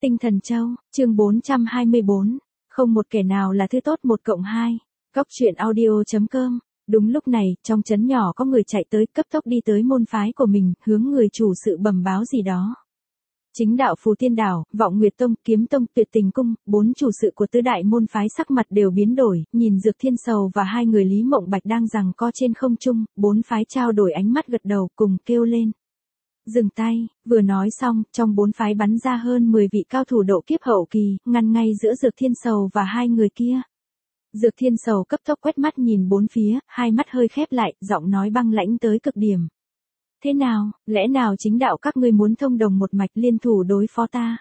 Tinh Thần Châu, chương 424. Không một kẻ nào là thứ tốt 1+2. Góc truyện audio.com. Đúng lúc này, trong trấn nhỏ có người chạy tới, cấp tốc đi tới môn phái của mình, hướng người chủ sự bẩm báo gì đó. Chính đạo Phù Tiên Đảo, Vọng Nguyệt Tông, Kiếm Tông, Tuyệt Tình Cung, 4 chủ sự của tứ đại môn phái sắc mặt đều biến đổi, nhìn Dược Thiên Sầu và hai người Lý Mộng Bạch đang giằng co trên không trung, 4 phái trao đổi ánh mắt gật đầu, cùng kêu lên. Dừng tay, vừa nói xong, trong 4 phái bắn ra hơn 10 vị cao thủ độ kiếp hậu kỳ, ngăn ngay giữa Dược Thiên Sầu và hai người kia. Dược Thiên Sầu cấp tốc quét mắt nhìn 4 phía, hai mắt hơi khép lại, giọng nói băng lãnh tới cực điểm. Thế nào, lẽ nào chính đạo các ngươi muốn thông đồng một mạch liên thủ đối phó ta?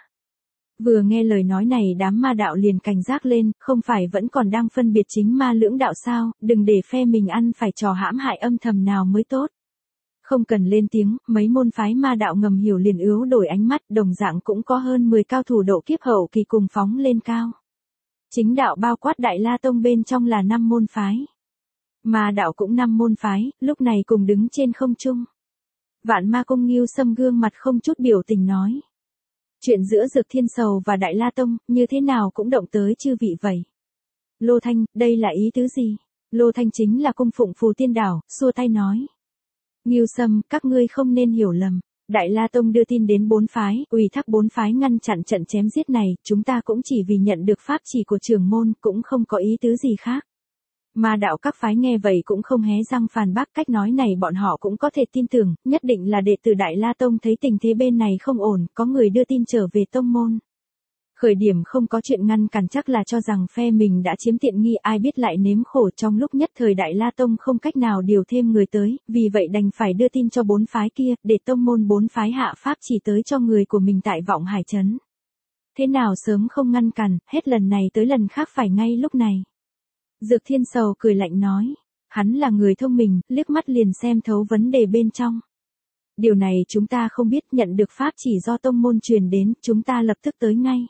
Vừa nghe lời nói này đám ma đạo liền cảnh giác lên, không phải vẫn còn đang phân biệt chính ma lưỡng đạo sao, đừng để phe mình ăn phải trò hãm hại âm thầm nào mới tốt. Không cần lên tiếng, mấy môn phái ma đạo ngầm hiểu liền yếu đổi ánh mắt, đồng dạng cũng có hơn 10 cao thủ độ kiếp hậu kỳ cùng phóng lên cao. Chính đạo bao quát Đại La Tông bên trong là 5 môn phái. Ma đạo cũng 5 môn phái, lúc này cùng đứng trên không trung. Vạn Ma Cung Ngưu Sâm gương mặt không chút biểu tình nói. Chuyện giữa Dược Thiên Sầu và Đại La Tông, như thế nào cũng động tới chư vị vậy. Lô Thanh, đây là ý tứ gì? Lô Thanh chính là cung phụng Phù Tiên Đảo, xua tay nói. Ngưu Sâm, các ngươi không nên hiểu lầm. Đại La Tông đưa tin đến 4 phái, ủy thác 4 phái ngăn chặn trận chém giết này, chúng ta cũng chỉ vì nhận được pháp chỉ của trưởng môn, cũng không có ý tứ gì khác. Ma đạo các phái nghe vậy cũng không hé răng phản bác, cách nói này bọn họ cũng có thể tin tưởng, nhất định là đệ tử Đại La Tông thấy tình thế bên này không ổn, có người đưa tin trở về tông môn. Khởi điểm không có chuyện ngăn cản chắc là cho rằng phe mình đã chiếm tiện nghi, ai biết lại nếm khổ, trong lúc nhất thời Đại La Tông không cách nào điều thêm người tới, vì vậy đành phải đưa tin cho 4 phái kia, để tông môn 4 phái hạ pháp chỉ tới cho người của mình tại Vọng Hải Trấn. Thế nào sớm không ngăn cản, hết lần này tới lần khác phải ngay lúc này. Dược Thiên Sầu cười lạnh nói, hắn là người thông minh, liếc mắt liền xem thấu vấn đề bên trong. Điều này chúng ta không biết, nhận được pháp chỉ do tông môn truyền đến, chúng ta lập tức tới ngay.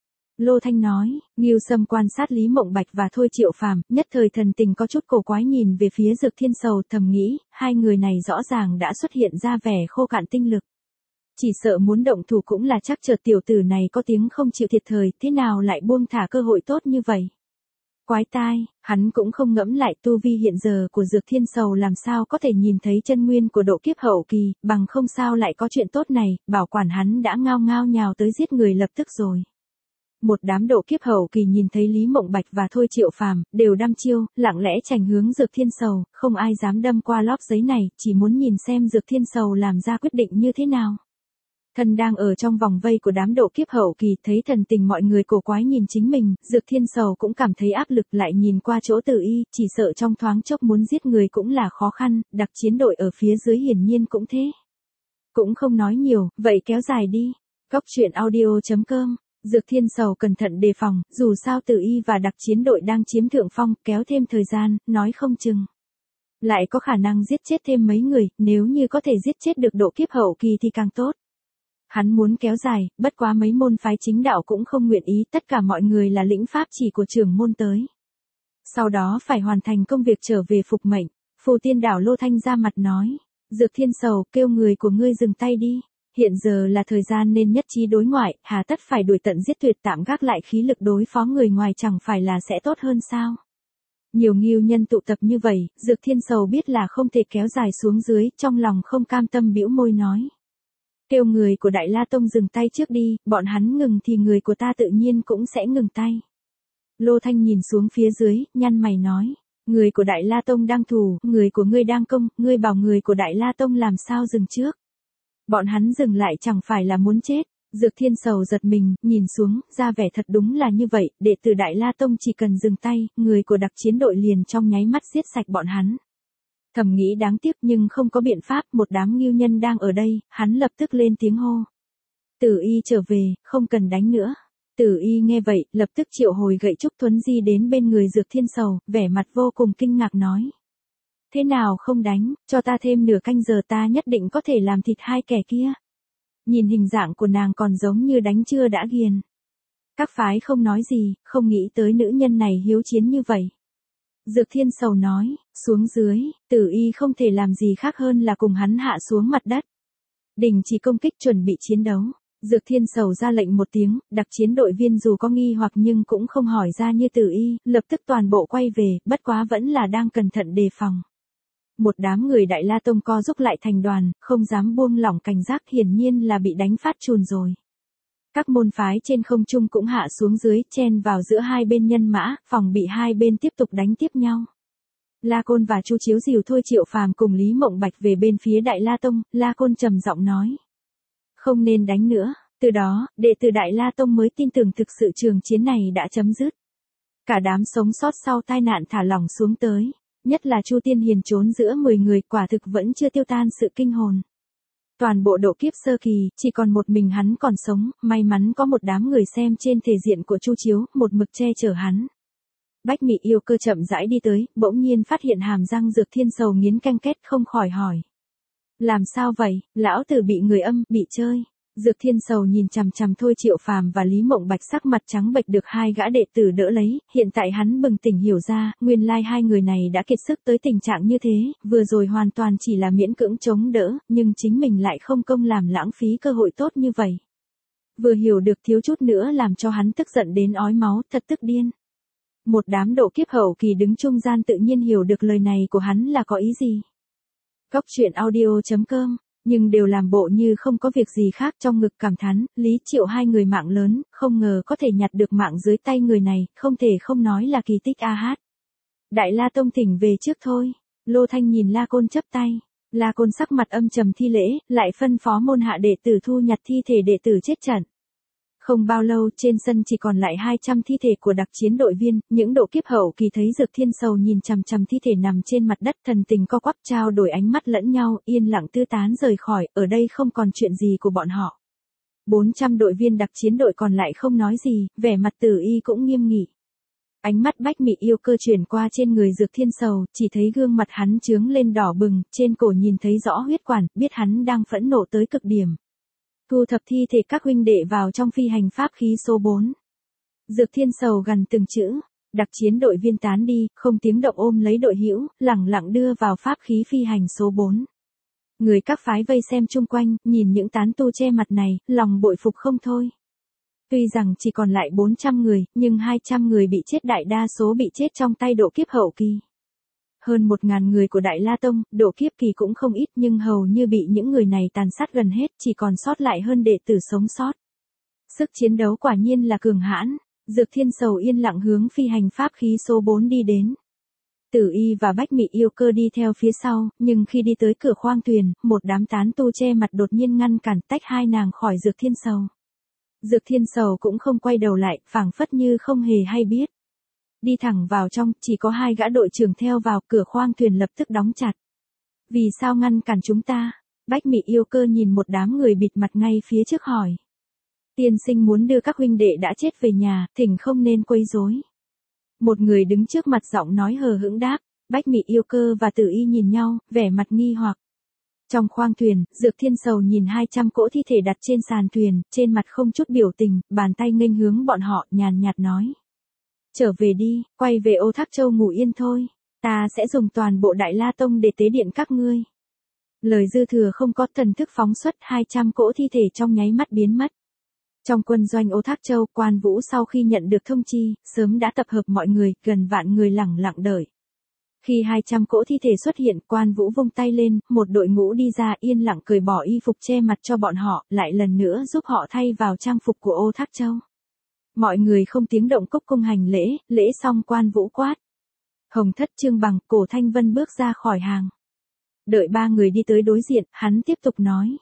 Lô Thanh nói, Ngưu Sâm quan sát Lý Mộng Bạch và Thôi Triệu Phàm, nhất thời thần tình có chút cổ quái nhìn về phía Dược Thiên Sầu, thầm nghĩ, hai người này rõ ràng đã xuất hiện ra vẻ khô cạn tinh lực. Chỉ sợ muốn động thủ cũng là chắc chợt tiểu tử này có tiếng không chịu thiệt thời, thế nào lại buông thả cơ hội tốt như vậy. Quái tai, hắn cũng không ngẫm lại tu vi hiện giờ của Dược Thiên Sầu làm sao có thể nhìn thấy chân nguyên của độ kiếp hậu kỳ, bằng không sao lại có chuyện tốt này, bảo quản hắn đã ngao ngao nhào tới giết người lập tức rồi. Một đám độ kiếp hậu kỳ nhìn thấy Lý Mộng Bạch và Thôi Triệu Phàm đều đăm chiêu, lặng lẽ chành hướng Dược Thiên Sầu, không ai dám đâm qua lót giấy này, chỉ muốn nhìn xem Dược Thiên Sầu làm ra quyết định như thế nào. Thần đang ở trong vòng vây của đám độ kiếp hậu kỳ, thấy thần tình mọi người cổ quái nhìn chính mình, Dược Thiên Sầu cũng cảm thấy áp lực, lại nhìn qua chỗ Tử Y, chỉ sợ trong thoáng chốc muốn giết người cũng là khó khăn, đặc chiến đội ở phía dưới hiển nhiên cũng thế. Cũng không nói nhiều, vậy kéo dài đi. Góc truyện audio.com. Dược Thiên Sầu cẩn thận đề phòng, dù sao Tử Y và đặc chiến đội đang chiếm thượng phong, kéo thêm thời gian, nói không chừng lại có khả năng giết chết thêm mấy người, nếu như có thể giết chết được độ kiếp hậu kỳ thì càng tốt. Hắn muốn kéo dài, bất quá mấy môn phái chính đạo cũng không nguyện ý, tất cả mọi người là lĩnh pháp chỉ của trưởng môn tới. Sau đó phải hoàn thành công việc trở về phục mệnh. Phù Tiên Đảo Lô Thanh ra mặt nói, Dược Thiên Sầu, kêu người của ngươi dừng tay đi. Hiện giờ là thời gian nên nhất trí đối ngoại, hà tất phải đuổi tận giết tuyệt, tạm gác lại khí lực đối phó người ngoài chẳng phải là sẽ tốt hơn sao? Nhiều Ngưu nhân tụ tập như vậy, Dược Thiên Sầu biết là không thể kéo dài xuống dưới, trong lòng không cam tâm bĩu môi nói. Kêu người của Đại La Tông dừng tay trước đi, bọn hắn ngừng thì người của ta tự nhiên cũng sẽ ngừng tay. Lô Thanh nhìn xuống phía dưới, nhăn mày nói, người của Đại La Tông đang thủ, người của ngươi đang công, ngươi bảo người của Đại La Tông làm sao dừng trước. Bọn hắn dừng lại chẳng phải là muốn chết. Dược Thiên Sầu giật mình, nhìn xuống, ra vẻ thật đúng là như vậy, đệ tử Đại La Tông chỉ cần dừng tay, người của đặc chiến đội liền trong nháy mắt giết sạch bọn hắn. Thầm nghĩ đáng tiếc nhưng không có biện pháp, một đám ngưu nhân đang ở đây, hắn lập tức lên tiếng hô. Tử Y trở về, không cần đánh nữa. Tử Y nghe vậy, lập tức triệu hồi gậy trúc thuấn di đến bên người Dược Thiên Sầu, vẻ mặt vô cùng kinh ngạc nói. Thế nào không đánh, cho ta thêm nửa canh giờ ta nhất định có thể làm thịt hai kẻ kia. Nhìn hình dạng của nàng còn giống như đánh chưa đã ghiền. Các phái không nói gì, không nghĩ tới nữ nhân này hiếu chiến như vậy. Dược Thiên Sầu nói, xuống dưới, Tử Y không thể làm gì khác hơn là cùng hắn hạ xuống mặt đất. Đình chỉ công kích chuẩn bị chiến đấu. Dược Thiên Sầu ra lệnh một tiếng, đặc chiến đội viên dù có nghi hoặc nhưng cũng không hỏi ra như Tử Y, lập tức toàn bộ quay về, bất quá vẫn là đang cẩn thận đề phòng. Một đám người Đại La Tông co rúc lại thành đoàn, không dám buông lỏng cảnh giác, hiển nhiên là bị đánh phát chùn rồi. Các môn phái trên không trung cũng hạ xuống dưới, chen vào giữa hai bên nhân mã, phòng bị hai bên tiếp tục đánh tiếp nhau. La Côn và Chu Chiếu dìu thôi Triệu Phàm cùng Lý Mộng Bạch về bên phía Đại La Tông, La Côn trầm giọng nói. Không nên đánh nữa, từ đó, đệ tử Đại La Tông mới tin tưởng thực sự trường chiến này đã chấm dứt. Cả đám sống sót sau tai nạn thả lỏng xuống tới, nhất là Chu Tiên Hiền trốn giữa 10 người quả thực vẫn chưa tiêu tan sự kinh hồn. Toàn bộ độ kiếp sơ kỳ, chỉ còn một mình hắn còn sống, may mắn có một đám người xem trên thể diện của Chu Chiếu, một mực che chở hắn. Bách Mị Yêu Cơ chậm rãi đi tới, bỗng nhiên phát hiện hàm răng Dược Thiên Sầu nghiến căng két không khỏi hỏi. Làm sao vậy, lão tử bị người âm, bị chơi. Dược Thiên Sầu nhìn chằm chằm thôi Triệu Phàm và Lý Mộng Bạch sắc mặt trắng bệch được hai gã đệ tử đỡ lấy, hiện tại hắn bừng tỉnh hiểu ra, nguyên lai hai người này đã kiệt sức tới tình trạng như thế, vừa rồi hoàn toàn chỉ là miễn cưỡng chống đỡ, nhưng chính mình lại không công làm lãng phí cơ hội tốt như vậy. Vừa hiểu được thiếu chút nữa làm cho hắn tức giận đến ói máu, thật tức điên. Một đám độ kiếp hậu kỳ đứng trung gian tự nhiên hiểu được lời này của hắn là có ý gì. Cóc truyện audio.com, nhưng đều làm bộ như không có việc gì khác, trong ngực cảm thán, Lý Triệu hai người mạng lớn, không ngờ có thể nhặt được mạng dưới tay người này, không thể không nói là kỳ tích a hát. Đại La Tông thỉnh về trước thôi. Lô Thanh nhìn La Côn chắp tay. La Côn sắc mặt âm trầm thi lễ, lại phân phó môn hạ đệ tử thu nhặt thi thể đệ tử chết trận. Không bao lâu trên sân chỉ còn lại 200 thi thể của đặc chiến đội viên, những độ kiếp hậu kỳ thấy Dược Thiên Sầu nhìn chằm chằm thi thể nằm trên mặt đất, thần tình co quắp trao đổi ánh mắt lẫn nhau, yên lặng tư tán rời khỏi, ở đây không còn chuyện gì của bọn họ. 400 đội viên đặc chiến đội còn lại không nói gì, vẻ mặt Tử Y cũng nghiêm nghị. Ánh mắt Bách Mị Yêu Cơ chuyển qua trên người Dược Thiên Sầu, chỉ thấy gương mặt hắn chướng lên đỏ bừng, trên cổ nhìn thấy rõ huyết quản, biết hắn đang phẫn nộ tới cực điểm. Thu thập thi thể các huynh đệ vào trong phi hành pháp khí số 4. Dược Thiên Sầu gần từng chữ, đặc chiến đội viên tán đi, không tiếng động ôm lấy đội hữu, lẳng lặng đưa vào pháp khí phi hành số 4. Người các phái vây xem chung quanh, nhìn những tán tu che mặt này, lòng bội phục không thôi. Tuy rằng chỉ còn lại 400 người, nhưng 200 người bị chết, đại đa số bị chết trong tay độ kiếp hậu kỳ. Hơn 1.000 người của Đại La Tông, độ kiếp kỳ cũng không ít nhưng hầu như bị những người này tàn sát gần hết, chỉ còn sót lại hơn đệ tử sống sót. Sức chiến đấu quả nhiên là cường hãn, Dược Thiên Sầu yên lặng hướng phi hành pháp khí số 4 đi đến. Tử Y và Bách Mị Yêu Cơ đi theo phía sau, nhưng khi đi tới cửa khoang thuyền, một đám tán tu che mặt đột nhiên ngăn cản tách hai nàng khỏi Dược Thiên Sầu. Dược Thiên Sầu cũng không quay đầu lại, phảng phất như không hề hay biết. Đi thẳng vào trong, chỉ có hai gã đội trưởng theo vào, cửa khoang thuyền lập tức đóng chặt. Vì sao ngăn cản chúng ta? Bách Mị Yêu Cơ nhìn một đám người bịt mặt ngay phía trước hỏi. Tiên sinh muốn đưa các huynh đệ đã chết về nhà, thỉnh không nên quấy rối. Một người đứng trước mặt giọng nói hờ hững đáp. Bách Mị Yêu Cơ và Tử Y nhìn nhau, vẻ mặt nghi hoặc. Trong khoang thuyền, Dược Thiên Sầu nhìn 200 cỗ thi thể đặt trên sàn thuyền, trên mặt không chút biểu tình, bàn tay nghênh hướng bọn họ, nhàn nhạt nói. Trở về đi, quay về Ô Thác Châu ngủ yên thôi. Ta sẽ dùng toàn bộ Đại La Tông để tế điện các ngươi. Lời dư thừa không có, thần thức phóng xuất, 200 cỗ thi thể trong nháy mắt biến mất. Trong quân doanh Ô Thác Châu, Quan Vũ sau khi nhận được thông chi, sớm đã tập hợp mọi người, gần vạn người lẳng lặng đợi. Khi 200 cỗ thi thể xuất hiện, Quan Vũ vung tay lên, một đội ngũ đi ra yên lặng cởi bỏ y phục che mặt cho bọn họ, lại lần nữa giúp họ thay vào trang phục của Ô Thác Châu. Mọi người không tiếng động cúc cung hành lễ, lễ xong Quan Vũ quát. Hồng Thất, Trương Bằng, Cổ Thanh Vân bước ra khỏi hàng. Đợi ba người đi tới đối diện, hắn tiếp tục nói.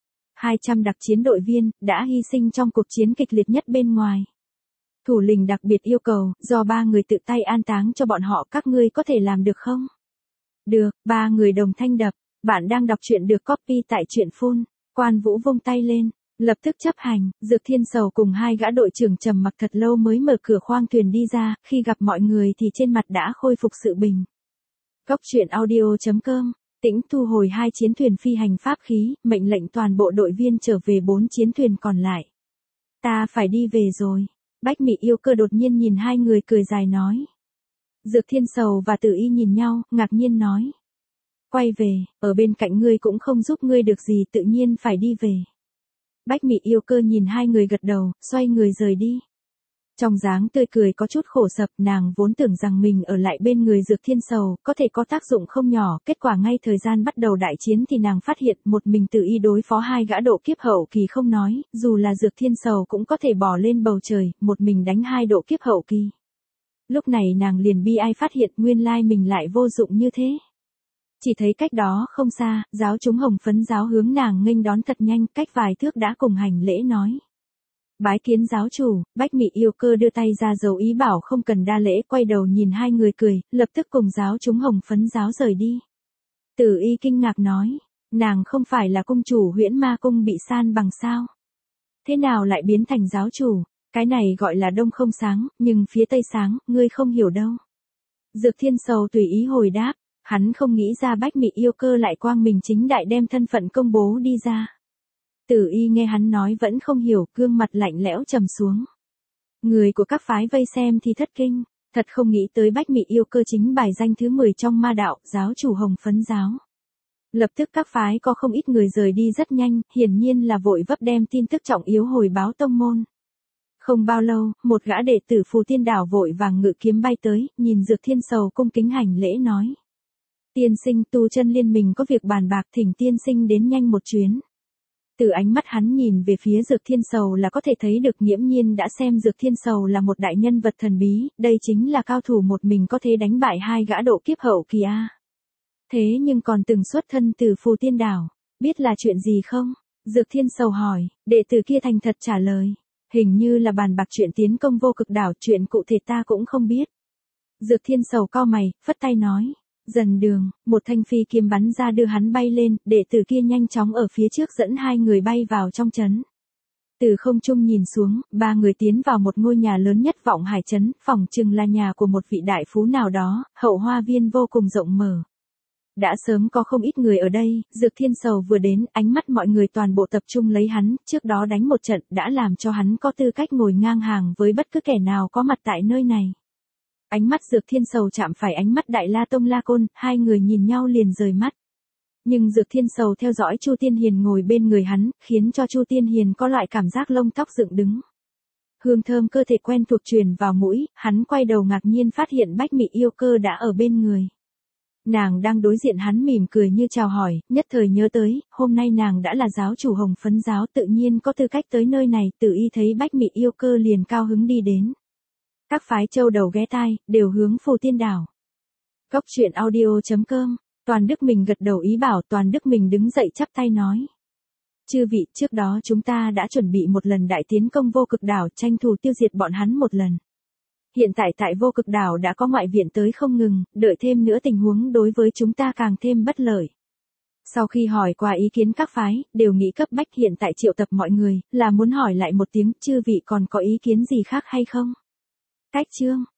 200 đặc chiến đội viên, đã hy sinh trong cuộc chiến kịch liệt nhất bên ngoài. Thủ lĩnh đặc biệt yêu cầu, do ba người tự tay an táng cho bọn họ, các ngươi có thể làm được không? Được, ba người đồng thanh đập, bạn đang đọc truyện được copy tại truyện phun. Quan Vũ vung tay lên, lập tức chấp hành, Dược Thiên Sầu cùng hai gã đội trưởng trầm mặc thật lâu mới mở cửa khoang thuyền đi ra, khi gặp mọi người thì trên mặt đã khôi phục sự bình. Cóc truyện audio.com, Tĩnh thu hồi 2 chiến thuyền phi hành pháp khí, mệnh lệnh toàn bộ đội viên trở về 4 chiến thuyền còn lại. Ta phải đi về rồi. Bách Mị Yêu Cơ đột nhiên nhìn hai người cười dài nói. Dược Thiên Sầu và Tử Y nhìn nhau, ngạc nhiên nói. Quay về, ở bên cạnh ngươi cũng không giúp ngươi được gì, tự nhiên phải đi về. Bách Mị Yêu Cơ nhìn hai người gật đầu, xoay người rời đi. Trong dáng tươi cười có chút khổ sập, nàng vốn tưởng rằng mình ở lại bên người Dược Thiên Sầu, có thể có tác dụng không nhỏ, kết quả ngay thời gian bắt đầu đại chiến thì nàng phát hiện một mình tự y đối phó hai gã độ kiếp hậu kỳ không nói, dù là Dược Thiên Sầu cũng có thể bỏ lên bầu trời, một mình đánh hai độ kiếp hậu kỳ. Lúc này nàng liền bi ai phát hiện nguyên lai mình lại vô dụng như thế. Chỉ thấy cách đó không xa, giáo chúng Hồng Phấn giáo hướng nàng nghênh đón thật nhanh, cách vài thước đã cùng hành lễ nói. Bái kiến giáo chủ. Bách Mị Yêu Cơ đưa tay ra dấu ý bảo không cần đa lễ, quay đầu nhìn hai người cười, lập tức cùng giáo chúng Hồng Phấn giáo rời đi. Tử Y kinh ngạc nói, nàng không phải là cung chủ Huyễn Ma cung bị san bằng sao? Thế nào lại biến thành giáo chủ? Cái này gọi là đông không sáng, nhưng phía tây sáng, ngươi không hiểu đâu. Dược Thiên Sầu tùy ý hồi đáp, hắn không nghĩ ra Bách Mị Yêu Cơ lại quang minh chính đại đem thân phận công bố đi ra. Tử Y nghe hắn nói vẫn không hiểu, gương mặt lạnh lẽo trầm xuống. Người của các phái vây xem thì thất kinh, thật không nghĩ tới Bách Mị Yêu Cơ chính bài danh thứ 10 trong ma đạo, giáo chủ Hồng Phấn giáo. Lập tức các phái có không ít người rời đi rất nhanh, hiển nhiên là vội vấp đem tin tức trọng yếu hồi báo tông môn. Không bao lâu, một gã đệ tử Phù Tiên Đảo vội vàng ngự kiếm bay tới, nhìn Dược Thiên Sầu cung kính hành lễ nói. Tiên sinh, tu chân liên mình có việc bàn bạc, thỉnh tiên sinh đến nhanh một chuyến. Từ ánh mắt hắn nhìn về phía Dược Thiên Sầu là có thể thấy được nghiễm nhiên đã xem Dược Thiên Sầu là một đại nhân vật thần bí, đây chính là cao thủ một mình có thể đánh bại hai gã độ kiếp hậu kỳ a. Thế nhưng còn từng xuất thân từ Phù Tiên Đảo, biết là chuyện gì không? Dược Thiên Sầu hỏi, đệ tử kia thành thật trả lời, hình như là bàn bạc chuyện tiến công Vô Cực Đảo, chuyện cụ thể ta cũng không biết. Dược Thiên Sầu cau mày, phất tay nói. Dần đường, một thanh phi kiếm bắn ra đưa hắn bay lên, đệ tử kia nhanh chóng ở phía trước dẫn hai người bay vào trong trấn. Từ không trung nhìn xuống, ba người tiến vào một ngôi nhà lớn nhất Vọng Hải trấn, phỏng chừng là nhà của một vị đại phú nào đó, hậu hoa viên vô cùng rộng mở. Đã sớm có không ít người ở đây, Dược Thiên Sầu vừa đến, ánh mắt mọi người toàn bộ tập trung lấy hắn, trước đó đánh một trận đã làm cho hắn có tư cách ngồi ngang hàng với bất cứ kẻ nào có mặt tại nơi này. Ánh mắt Dược Thiên Sầu chạm phải ánh mắt Đại La Tông La Côn, hai người nhìn nhau liền rời mắt. Nhưng Dược Thiên Sầu theo dõi Chu Tiên Hiền ngồi bên người hắn, khiến cho Chu Tiên Hiền có loại cảm giác lông tóc dựng đứng. Hương thơm cơ thể quen thuộc truyền vào mũi, hắn quay đầu ngạc nhiên phát hiện Bách Mị Yêu Cơ đã ở bên người. Nàng đang đối diện hắn mỉm cười như chào hỏi, nhất thời nhớ tới, hôm nay nàng đã là giáo chủ Hồng Phấn giáo tự nhiên có tư cách tới nơi này, Tử Y thấy Bách Mị Yêu Cơ liền cao hứng đi đến. Các phái châu đầu ghé tai, đều hướng Phù Tiên Đảo. Góc truyện audio.com, Toàn Đức Mình gật đầu ý bảo, Toàn Đức Mình đứng dậy chắp tay nói. Chư vị, trước đó chúng ta đã chuẩn bị một lần đại tiến công Vô Cực Đảo, tranh thủ tiêu diệt bọn hắn một lần. Hiện tại tại Vô Cực Đảo đã có ngoại viện tới không ngừng, đợi thêm nữa tình huống đối với chúng ta càng thêm bất lợi. Sau khi hỏi qua ý kiến các phái, đều nghĩ cấp bách hiện tại triệu tập mọi người, là muốn hỏi lại một tiếng, chư vị còn có ý kiến gì khác hay không? Cách chương